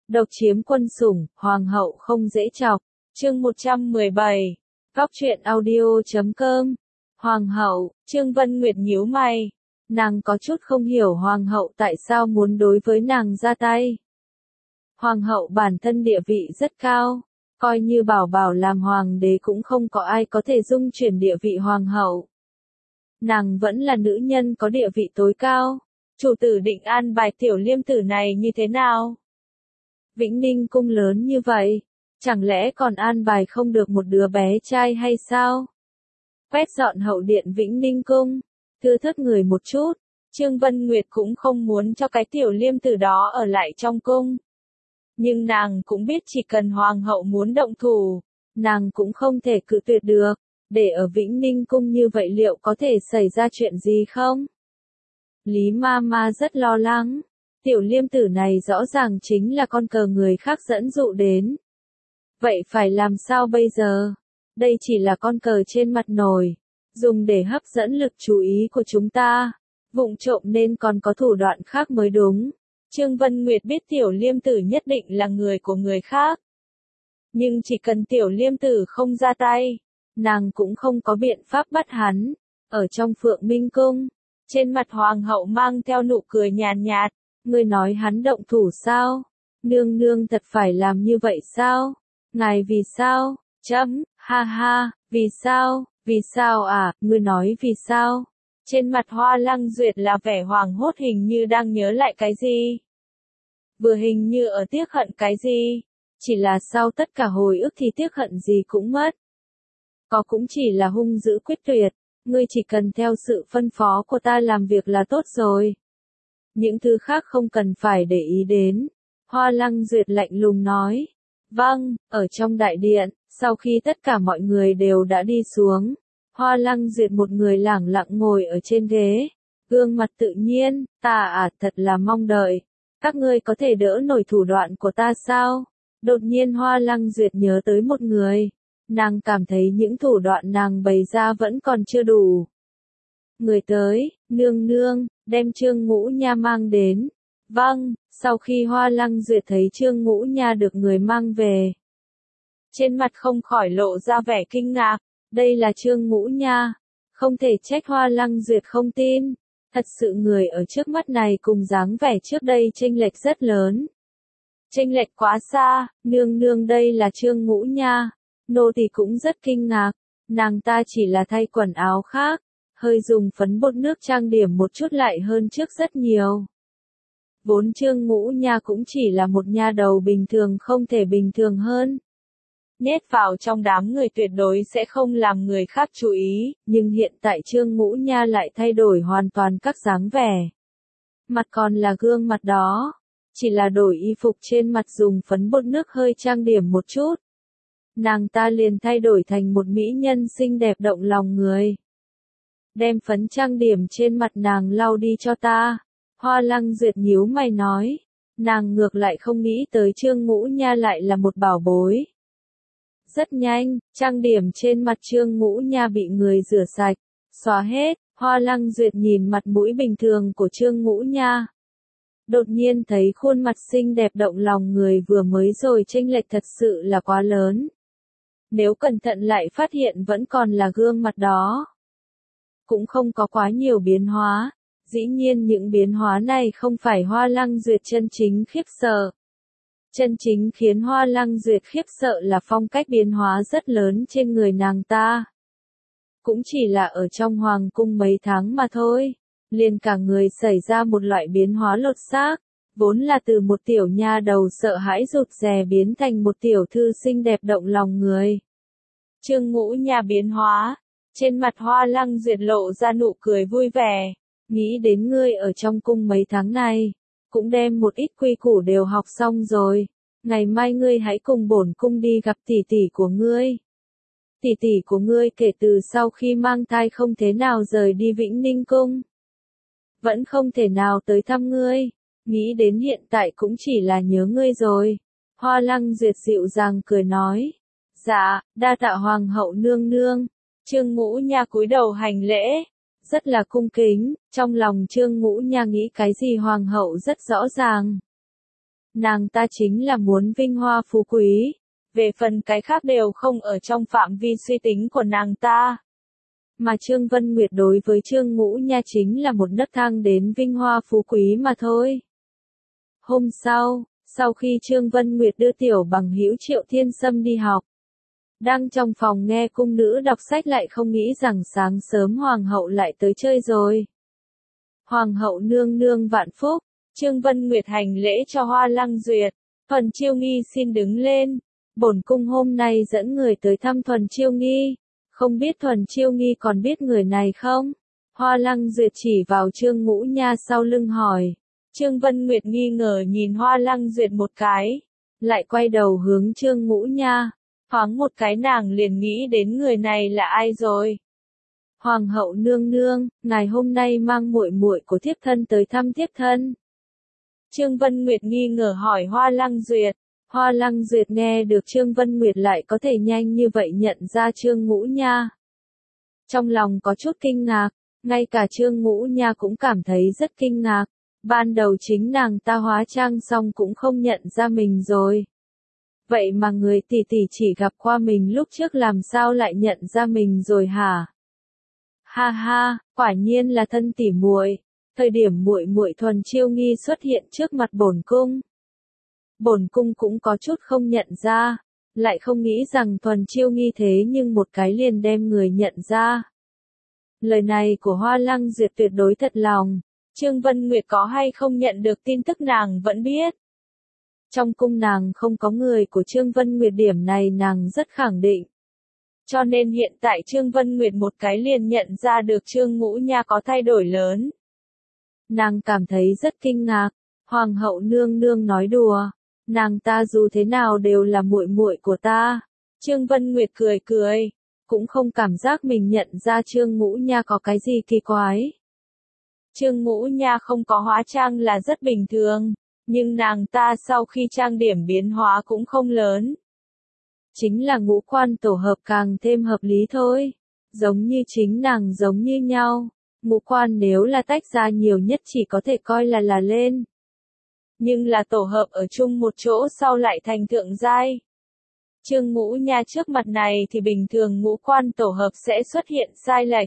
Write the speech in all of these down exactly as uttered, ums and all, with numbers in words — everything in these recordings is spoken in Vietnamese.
Độc chiếm quân sủng, hoàng hậu không dễ chọc. Chương một trăm mười bảy. Góc truyện audio chấm com. Hoàng hậu, Trương Vân Nguyệt nhíu mày. Nàng có chút không hiểu hoàng hậu tại sao muốn đối với nàng ra tay. Hoàng hậu bản thân địa vị rất cao, coi như Bảo Bảo làm hoàng đế cũng không có ai có thể dung chuyển địa vị hoàng hậu. Nàng vẫn là nữ nhân có địa vị tối cao. Chủ tử định an bài tiểu liêm tử này như thế nào? Vĩnh Ninh cung lớn như vậy, chẳng lẽ còn an bài không được một đứa bé trai hay sao? Quét dọn hậu điện Vĩnh Ninh cung, thưa thớt người một chút, Trương Vân Nguyệt cũng không muốn cho cái tiểu liêm tử đó ở lại trong cung. Nhưng nàng cũng biết chỉ cần hoàng hậu muốn động thủ, nàng cũng không thể cự tuyệt được, để ở Vĩnh Ninh cung như vậy liệu có thể xảy ra chuyện gì không? Lý ma ma rất lo lắng. Tiểu liêm tử này rõ ràng chính là con cờ người khác dẫn dụ đến. Vậy phải làm sao bây giờ? Đây chỉ là con cờ trên mặt nồi, dùng để hấp dẫn lực chú ý của chúng ta. Vụng trộm nên còn có thủ đoạn khác mới đúng. Trương Vân Nguyệt biết tiểu liêm tử nhất định là người của người khác. Nhưng chỉ cần tiểu liêm tử không ra tay, nàng cũng không có biện pháp bắt hắn. Ở trong Phượng Minh cung, trên mặt hoàng hậu mang theo nụ cười nhàn nhạt. Ngươi nói hắn động thủ sao? Nương nương thật phải làm như vậy sao? Ngài vì sao? Chấm, ha ha, vì sao? Vì sao à? Ngươi nói vì sao? Trên mặt Hoa Lăng Duyệt là vẻ hoảng hốt hình như đang nhớ lại cái gì? Vừa hình như ở tiếc hận cái gì? Chỉ là sau tất cả hồi ức thì tiếc hận gì cũng mất. Có cũng chỉ là hung dữ quyết tuyệt. Ngươi chỉ cần theo sự phân phó của ta làm việc là tốt rồi. Những thứ khác không cần phải để ý đến. Hoa Lăng Duyệt lạnh lùng nói. Vâng, ở trong đại điện, sau khi tất cả mọi người đều đã đi xuống, Hoa Lăng Duyệt một người lẳng lặng ngồi ở trên ghế, gương mặt tự nhiên, ta à thật là mong đợi. Các ngươi có thể đỡ nổi thủ đoạn của ta sao? Đột nhiên Hoa Lăng Duyệt nhớ tới một người. Nàng cảm thấy những thủ đoạn nàng bày ra vẫn còn chưa đủ. Người tới, nương nương, đem Trương Ngũ Nha mang đến. Vâng, sau khi Hoa Lăng Duyệt thấy Trương Ngũ Nha được người mang về, trên mặt không khỏi lộ ra vẻ kinh ngạc. Đây là Trương Ngũ Nha. Không thể trách Hoa Lăng Duyệt không tin. Thật sự người ở trước mắt này cùng dáng vẻ trước đây chênh lệch rất lớn. Chênh lệch quá xa, nương nương đây là Trương Ngũ Nha. Nô tỳ cũng rất kinh ngạc. Nàng ta chỉ là thay quần áo khác, hơi dùng phấn bột nước trang điểm một chút lại hơn trước rất nhiều. Vốn Trương Ngũ Nha cũng chỉ là một nha đầu bình thường không thể bình thường hơn. Nhét vào trong đám người tuyệt đối sẽ không làm người khác chú ý, nhưng hiện tại Trương Ngũ Nha lại thay đổi hoàn toàn các dáng vẻ. Mặt còn là gương mặt đó, chỉ là đổi y phục trên mặt dùng phấn bột nước hơi trang điểm một chút. Nàng ta liền thay đổi thành một mỹ nhân xinh đẹp động lòng người. Đem phấn trang điểm trên mặt nàng lau đi cho ta. Hoa Lăng Duyệt nhíu mày nói. Nàng ngược lại không nghĩ tới Trương Ngũ Nha lại là một bảo bối. Rất nhanh, trang điểm trên mặt Trương Ngũ Nha bị người rửa sạch, xóa hết. Hoa Lăng Duyệt nhìn mặt mũi bình thường của Trương Ngũ Nha. Đột nhiên thấy khuôn mặt xinh đẹp động lòng người vừa mới rồi chênh lệch thật sự là quá lớn. Nếu cẩn thận lại phát hiện vẫn còn là gương mặt đó. Cũng không có quá nhiều biến hóa. Dĩ nhiên những biến hóa này không phải Hoa Lăng Duyệt chân chính khiếp sợ. Chân chính khiến Hoa Lăng Duyệt khiếp sợ là phong cách biến hóa rất lớn trên người nàng ta. Cũng chỉ là ở trong hoàng cung mấy tháng mà thôi. Liền cả người xảy ra một loại biến hóa lột xác. Vốn là từ một tiểu nha đầu sợ hãi rụt rè biến thành một tiểu thư xinh đẹp động lòng người. Trương Ngũ Nha biến hóa. Trên mặt Hoa Lăng Duyệt lộ ra nụ cười vui vẻ. Nghĩ đến ngươi ở trong cung mấy tháng này, cũng đem một ít quy củ đều học xong rồi. Ngày mai ngươi hãy cùng bổn cung đi gặp tỷ tỷ của ngươi. Tỷ tỷ của ngươi kể từ sau khi mang thai không thế nào rời đi Vĩnh Ninh cung. Vẫn không thể nào tới thăm ngươi. Nghĩ đến hiện tại cũng chỉ là nhớ ngươi rồi. Hoa Lăng Duyệt dịu dàng cười nói. Dạ, đa tạ hoàng hậu nương nương. Trương Ngũ Nha cúi đầu hành lễ. Rất là cung kính, trong lòng Trương Ngũ Nha nghĩ cái gì hoàng hậu rất rõ ràng. Nàng ta chính là muốn vinh hoa phú quý. Về phần cái khác đều không ở trong phạm vi suy tính của nàng ta. Mà Trương Vân Nguyệt đối với Trương Ngũ Nha chính là một nấc thang đến vinh hoa phú quý mà thôi. Hôm sau, sau khi Trương Vân Nguyệt đưa tiểu bằng hữu Triệu Thiên Sâm đi học, đang trong phòng nghe cung nữ đọc sách lại không nghĩ rằng sáng sớm hoàng hậu lại tới chơi rồi. Hoàng hậu nương nương vạn phúc, Trương Vân Nguyệt hành lễ cho Hoa Lăng Duyệt, Thuần Chiêu Nghi xin đứng lên, bổn cung hôm nay dẫn người tới thăm Thuần Chiêu Nghi, không biết Thuần Chiêu Nghi còn biết người này không? Hoa Lăng Duyệt chỉ vào Trương Ngũ Nha sau lưng hỏi. Trương Vân Nguyệt nghi ngờ nhìn Hoa Lăng Duyệt một cái, lại quay đầu hướng Trương Ngũ Nha, thoáng một cái nàng liền nghĩ đến người này là ai rồi. Hoàng hậu nương nương, ngài hôm nay mang muội muội của thiếp thân tới thăm thiếp thân. Trương Vân Nguyệt nghi ngờ hỏi Hoa Lăng Duyệt. Hoa Lăng Duyệt nghe được Trương Vân Nguyệt lại có thể nhanh như vậy nhận ra Trương Ngũ Nha. Trong lòng có chút kinh ngạc, ngay cả Trương Ngũ Nha cũng cảm thấy rất kinh ngạc. Ban đầu chính nàng ta hóa trang xong cũng không nhận ra mình rồi. Vậy mà người tỷ tỷ chỉ gặp qua mình lúc trước làm sao lại nhận ra mình rồi hả? Ha ha, quả nhiên là thân tỷ muội. Thời điểm muội muội Thuần Chiêu Nghi xuất hiện trước mặt bổn cung, bổn cung cũng có chút không nhận ra, lại không nghĩ rằng Thuần Chiêu Nghi thế nhưng một cái liền đem người nhận ra. Lời này của Hoa Lăng Duyệt tuyệt đối thật lòng. Trương Vân Nguyệt có hay không nhận được tin tức nàng vẫn biết. Trong cung nàng không có người của Trương Vân Nguyệt, điểm này nàng rất khẳng định. Cho nên hiện tại Trương Vân Nguyệt một cái liền nhận ra được Trương Ngũ Nha có thay đổi lớn. Nàng cảm thấy rất kinh ngạc. Hoàng hậu nương nương nói đùa, nàng ta dù thế nào đều là muội muội của ta. Trương Vân Nguyệt cười cười, cũng không cảm giác mình nhận ra Trương Ngũ Nha có cái gì kỳ quái. Trương Ngũ Nha không có hóa trang là rất bình thường, nhưng nàng ta sau khi trang điểm biến hóa cũng không lớn. Chính là ngũ quan tổ hợp càng thêm hợp lý thôi. Giống như chính nàng giống như nhau, ngũ quan nếu là tách ra nhiều nhất chỉ có thể coi là là lên. Nhưng là tổ hợp ở chung một chỗ sau lại thành thượng giai. Trương Ngũ Nha trước mặt này thì bình thường ngũ quan tổ hợp sẽ xuất hiện sai lệch.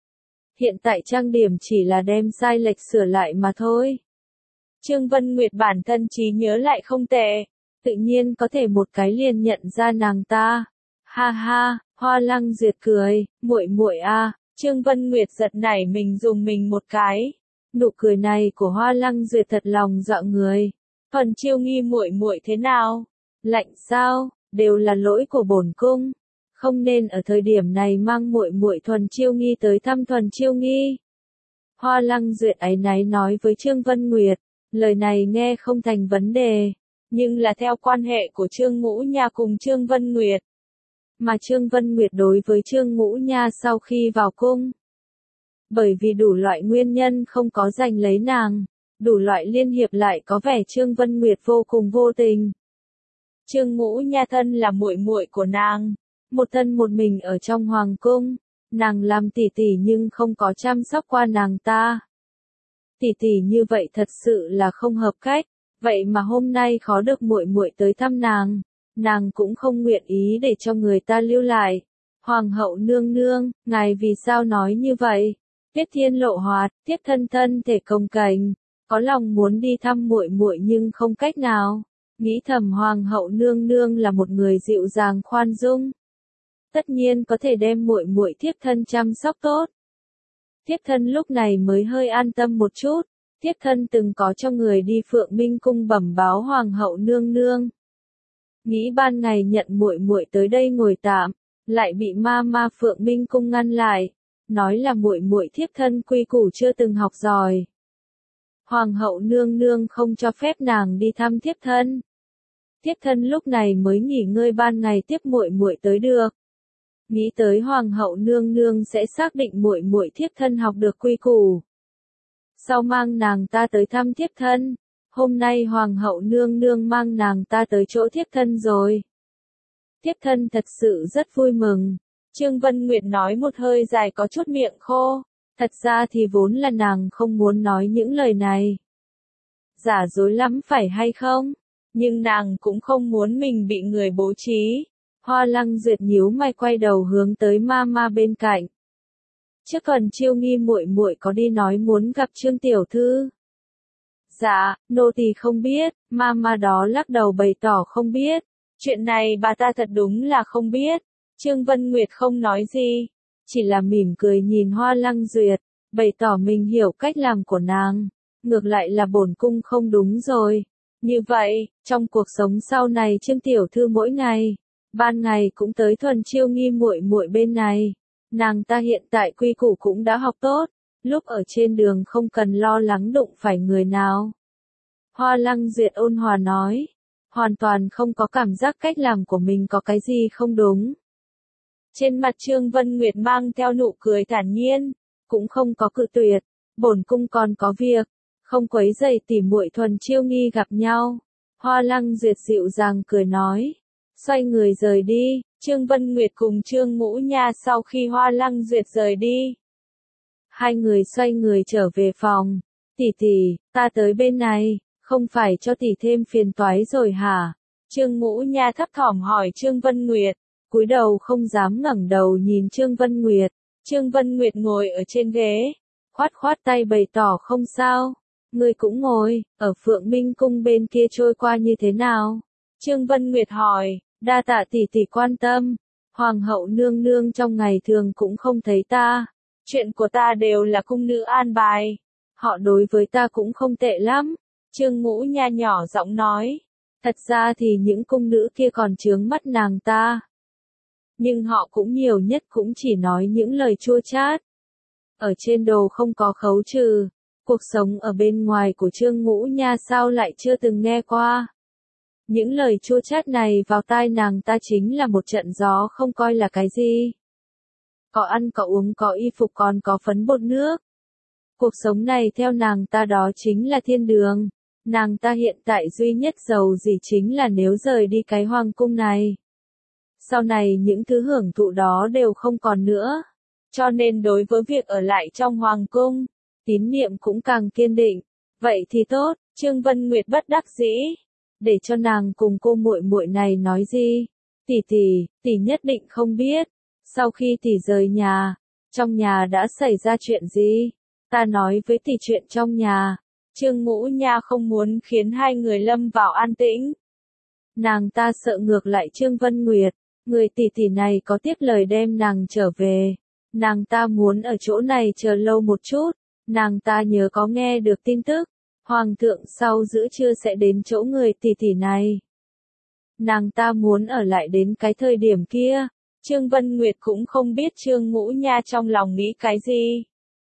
Hiện tại trang điểm chỉ là đem sai lệch sửa lại mà thôi. Trương Vân Nguyệt bản thân trí nhớ lại không tệ, tự nhiên có thể một cái liền nhận ra nàng ta. Ha ha, Hoa Lăng Duyệt cười, muội muội a. Trương Vân Nguyệt giật nảy mình dùng mình một cái. Nụ cười này của Hoa Lăng Duyệt thật lòng dọa người. Thuần Chiêu Nghi muội muội thế nào? Lạnh sao? Đều là lỗi của bổn cung. Không nên ở thời điểm này mang muội muội Thuần Chiêu Nghi tới thăm Thuần Chiêu Nghi. Hoa Lăng Duyệt áy náy nói với Trương Vân Nguyệt, lời này nghe không thành vấn đề, nhưng là theo quan hệ của Trương Ngũ Nha cùng Trương Vân Nguyệt. Mà Trương Vân Nguyệt đối với Trương Ngũ Nha sau khi vào cung, bởi vì đủ loại nguyên nhân không có giành lấy nàng, đủ loại liên hiệp lại có vẻ Trương Vân Nguyệt vô cùng vô tình. Trương Ngũ Nha thân là muội muội của nàng, một thân một mình ở trong hoàng cung, nàng làm tỷ tỷ nhưng không có chăm sóc qua nàng ta. Tỷ tỷ như vậy thật sự là không hợp cách, vậy mà hôm nay khó được muội muội tới thăm nàng, nàng cũng không nguyện ý để cho người ta lưu lại. Hoàng hậu nương nương, ngài vì sao nói như vậy? Tiết Thiên lộ hoạt, Tiết thân thân thể công cành, có lòng muốn đi thăm muội muội nhưng không cách nào. Nghĩ thầm Hoàng hậu nương nương là một người dịu dàng khoan dung, tất nhiên có thể đem muội muội thiếp thân chăm sóc tốt. Thiếp thân lúc này mới hơi an tâm một chút. Thiếp thân từng có cho người đi Phượng Minh cung bẩm báo Hoàng hậu nương nương. Nghĩ ban ngày nhận muội muội tới đây ngồi tạm, lại bị ma ma Phượng Minh cung ngăn lại, nói là muội muội thiếp thân quy củ chưa từng học giỏi. Hoàng hậu nương nương không cho phép nàng đi thăm thiếp thân. Thiếp thân lúc này mới nghỉ ngơi ban ngày tiếp muội muội tới được. Nghĩ tới Hoàng hậu nương nương sẽ xác định muội muội thiếp thân học được quy củ, sau mang nàng ta tới thăm thiếp thân. Hôm nay Hoàng hậu nương nương mang nàng ta tới chỗ thiếp thân rồi. Thiếp thân thật sự rất vui mừng. Trương Vân Nguyệt nói một hơi dài có chút miệng khô. Thật ra thì vốn là nàng không muốn nói những lời này. Giả dối lắm phải hay không? nhưng nàng cũng không muốn mình bị người bố trí. Hoa Lăng Duyệt nhíu mày quay đầu hướng tới Mama bên cạnh. Trước tuần Chiêu Nghi muội muội có đi nói muốn gặp Trương tiểu thư. Dạ, nô tỳ không biết, Mama đó lắc đầu bày tỏ không biết. Chuyện này bà ta thật đúng là không biết. Trương Vân Nguyệt không nói gì, chỉ là mỉm cười nhìn Hoa Lăng Duyệt, bày tỏ mình hiểu cách làm của nàng. Ngược lại là bổn cung không đúng rồi. Như vậy, trong cuộc sống sau này Trương tiểu thư mỗi ngày, ban ngày cũng tới thuần Chiêu Nghi muội muội bên này. Nàng ta hiện tại quy củ cũng đã học tốt, lúc ở trên đường không cần lo lắng đụng phải người nào. Hoa Lăng Duyệt ôn hòa nói, hoàn toàn không có cảm giác cách làm của mình có cái gì không đúng. Trên mặt Trương Vân Nguyệt mang theo nụ cười thản nhiên, cũng không có cự tuyệt, bổn cung còn có việc, không quấy rầy tỉ muội thuần Chiêu Nghi gặp nhau. Hoa Lăng Duyệt dịu dàng cười nói, xoay người rời đi. Trương Vân Nguyệt cùng Trương Ngũ Nha sau khi Hoa Lăng Duyệt rời đi, hai người xoay người trở về phòng. Tỷ tỷ, ta tới bên này, không phải cho tỷ thêm phiền toái rồi hả? Trương Ngũ Nha thấp thỏm hỏi Trương Vân Nguyệt, cúi đầu không dám ngẩng đầu nhìn Trương Vân Nguyệt. Trương Vân Nguyệt ngồi ở trên ghế, khoát khoát tay bày tỏ không sao. Ngươi cũng ngồi, ở Phượng Minh Cung bên kia trôi qua như thế nào? Trương Vân Nguyệt hỏi. Đa tạ tỷ tỷ quan tâm, Hoàng hậu nương nương trong ngày thường cũng không thấy ta. Chuyện của ta đều là cung nữ an bài. Họ đối với ta cũng không tệ lắm. Trương Ngũ Nha nhỏ giọng nói. Thật ra thì những cung nữ kia còn chướng mắt nàng ta. Nhưng họ cũng nhiều nhất cũng chỉ nói những lời chua chát. Ở trên đồ không có khấu trừ. Cuộc sống ở bên ngoài của Trương Ngũ Nha sao lại chưa từng nghe qua. Những lời chua chát này vào tai nàng ta chính là một trận gió không coi là cái gì. Có ăn có uống có y phục còn có phấn bột nước. Cuộc sống này theo nàng ta đó chính là thiên đường. Nàng ta hiện tại duy nhất giàu gì chính là nếu rời đi cái hoàng cung này. Sau này những thứ hưởng thụ đó đều không còn nữa. Cho nên đối với việc ở lại trong hoàng cung, tín niệm cũng càng kiên định. Vậy thì tốt, Trương Vân Nguyệt bất đắc dĩ. Để cho nàng cùng cô muội muội này nói gì? Tỷ tỷ, tỷ nhất định không biết. Sau khi tỷ rời nhà, trong nhà đã xảy ra chuyện gì? Ta nói với tỷ chuyện trong nhà. Trương Ngũ Nha không muốn khiến hai người lâm vào an tĩnh. Nàng ta sợ ngược lại Trương Vân Nguyệt, người tỷ tỷ này có tiếc lời đem nàng trở về. Nàng ta muốn ở chỗ này chờ lâu một chút. Nàng ta nhớ có nghe được tin tức. Hoàng thượng sau giữa trưa sẽ đến chỗ người tỷ tỷ này. Nàng ta muốn ở lại đến cái thời điểm kia. Trương Vân Nguyệt cũng không biết Trương Ngũ Nha trong lòng nghĩ cái gì.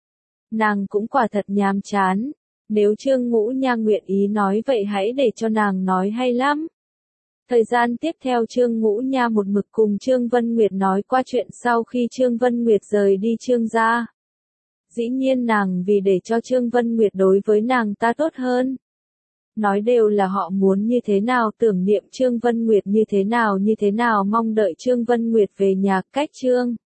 Nàng cũng quả thật nhàm chán. Nếu Trương Ngũ Nha nguyện ý nói vậy hãy để cho nàng nói hay lắm. Thời gian tiếp theo Trương Ngũ Nha một mực cùng Trương Vân Nguyệt nói qua chuyện sau khi Trương Vân Nguyệt rời đi Trương gia. Dĩ nhiên nàng vì để cho Trương Vân Nguyệt đối với nàng ta tốt hơn. Nói đều là họ muốn như thế nào tưởng niệm Trương Vân Nguyệt như thế nào như thế nào mong đợi Trương Vân Nguyệt về nhà cách Trương.